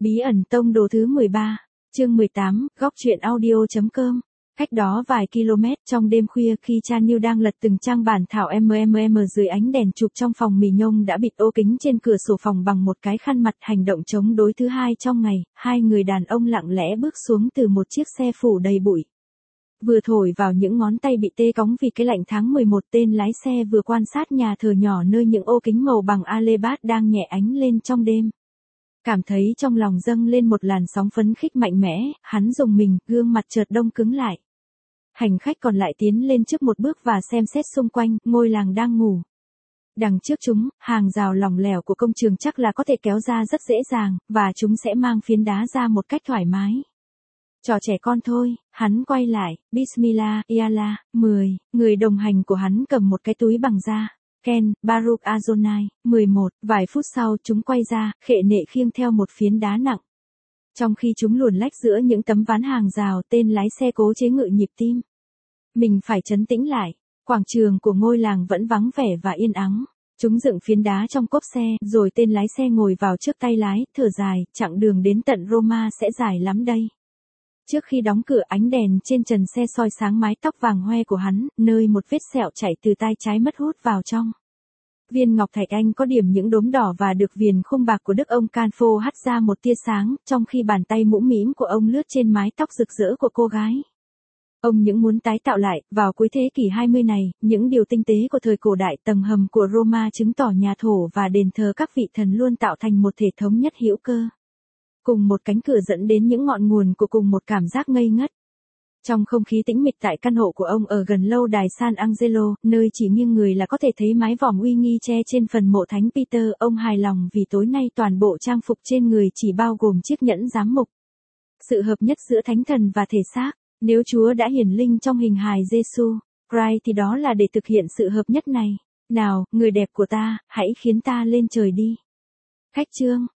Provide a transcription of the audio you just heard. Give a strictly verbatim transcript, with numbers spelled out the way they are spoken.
Bí ẩn tông đồ thứ mười ba, chương mười tám, góc truyện audio.com. Cách đó vài km, trong đêm khuya khi Cha Niu đang lật từng trang bản thảo mmm dưới ánh đèn chụp trong phòng mì nhông đã bịt ô kính trên cửa sổ phòng bằng một cái khăn mặt. Hành động chống đối thứ hai trong ngày, hai người đàn ông lặng lẽ bước xuống từ một chiếc xe phủ đầy bụi. Vừa thổi vào những ngón tay bị tê cóng vì cái lạnh tháng mười một, tên lái xe vừa quan sát nhà thờ nhỏ nơi những ô kính màu bằng alebát đang nhẹ ánh lên trong đêm. Cảm thấy trong lòng dâng lên một làn sóng phấn khích mạnh mẽ, hắn rùng mình, gương mặt chợt đông cứng lại. Hành khách còn lại tiến lên trước một bước và xem xét xung quanh, ngôi làng đang ngủ. Đằng trước chúng, hàng rào lỏng lẻo của công trường chắc là có thể kéo ra rất dễ dàng, và chúng sẽ mang phiến đá ra một cách thoải mái. Trò trẻ con thôi, hắn quay lại, Bismillah, Yallah, mười, người đồng hành của hắn cầm một cái túi bằng da. Ken, Baruch Azonai, mười một, vài phút sau chúng quay ra, khệ nệ khiêng theo một phiến đá nặng. Trong khi chúng luồn lách giữa những tấm ván hàng rào, tên lái xe cố chế ngự nhịp tim. Mình phải trấn tĩnh lại, quảng trường của ngôi làng vẫn vắng vẻ và yên ắng. Chúng dựng phiến đá trong cốp xe, rồi tên lái xe ngồi vào trước tay lái, thở dài, chặng đường đến tận Roma sẽ dài lắm đây. Trước khi đóng cửa, ánh đèn trên trần xe soi sáng mái tóc vàng hoe của hắn, nơi một vết sẹo chảy từ tai trái mất hút vào trong. Viên ngọc thạch anh có điểm những đốm đỏ và được viền khung bạc của đức ông Canfo hắt ra một tia sáng, trong khi bàn tay mũm mĩm của ông lướt trên mái tóc rực rỡ của cô gái. Ông những muốn tái tạo lại, vào cuối thế kỷ hai mươi này, những điều tinh tế của thời cổ đại. Tầng hầm của Roma chứng tỏ nhà thổ và đền thờ các vị thần luôn tạo thành một thể thống nhất hữu cơ. Cùng một cánh cửa dẫn đến những ngọn nguồn của cùng một cảm giác ngây ngất. Trong không khí tĩnh mịch tại căn hộ của ông ở gần lâu đài San Angelo, nơi chỉ nghiêng người là có thể thấy mái vòm uy nghi che trên phần mộ Thánh Peter, ông hài lòng vì tối nay toàn bộ trang phục trên người chỉ bao gồm chiếc nhẫn giám mục. Sự hợp nhất giữa thánh thần và thể xác, nếu Chúa đã hiển linh trong hình hài Giêsu Christ thì đó là để thực hiện sự hợp nhất này. Nào, người đẹp của ta, hãy khiến ta lên trời đi. Khách chương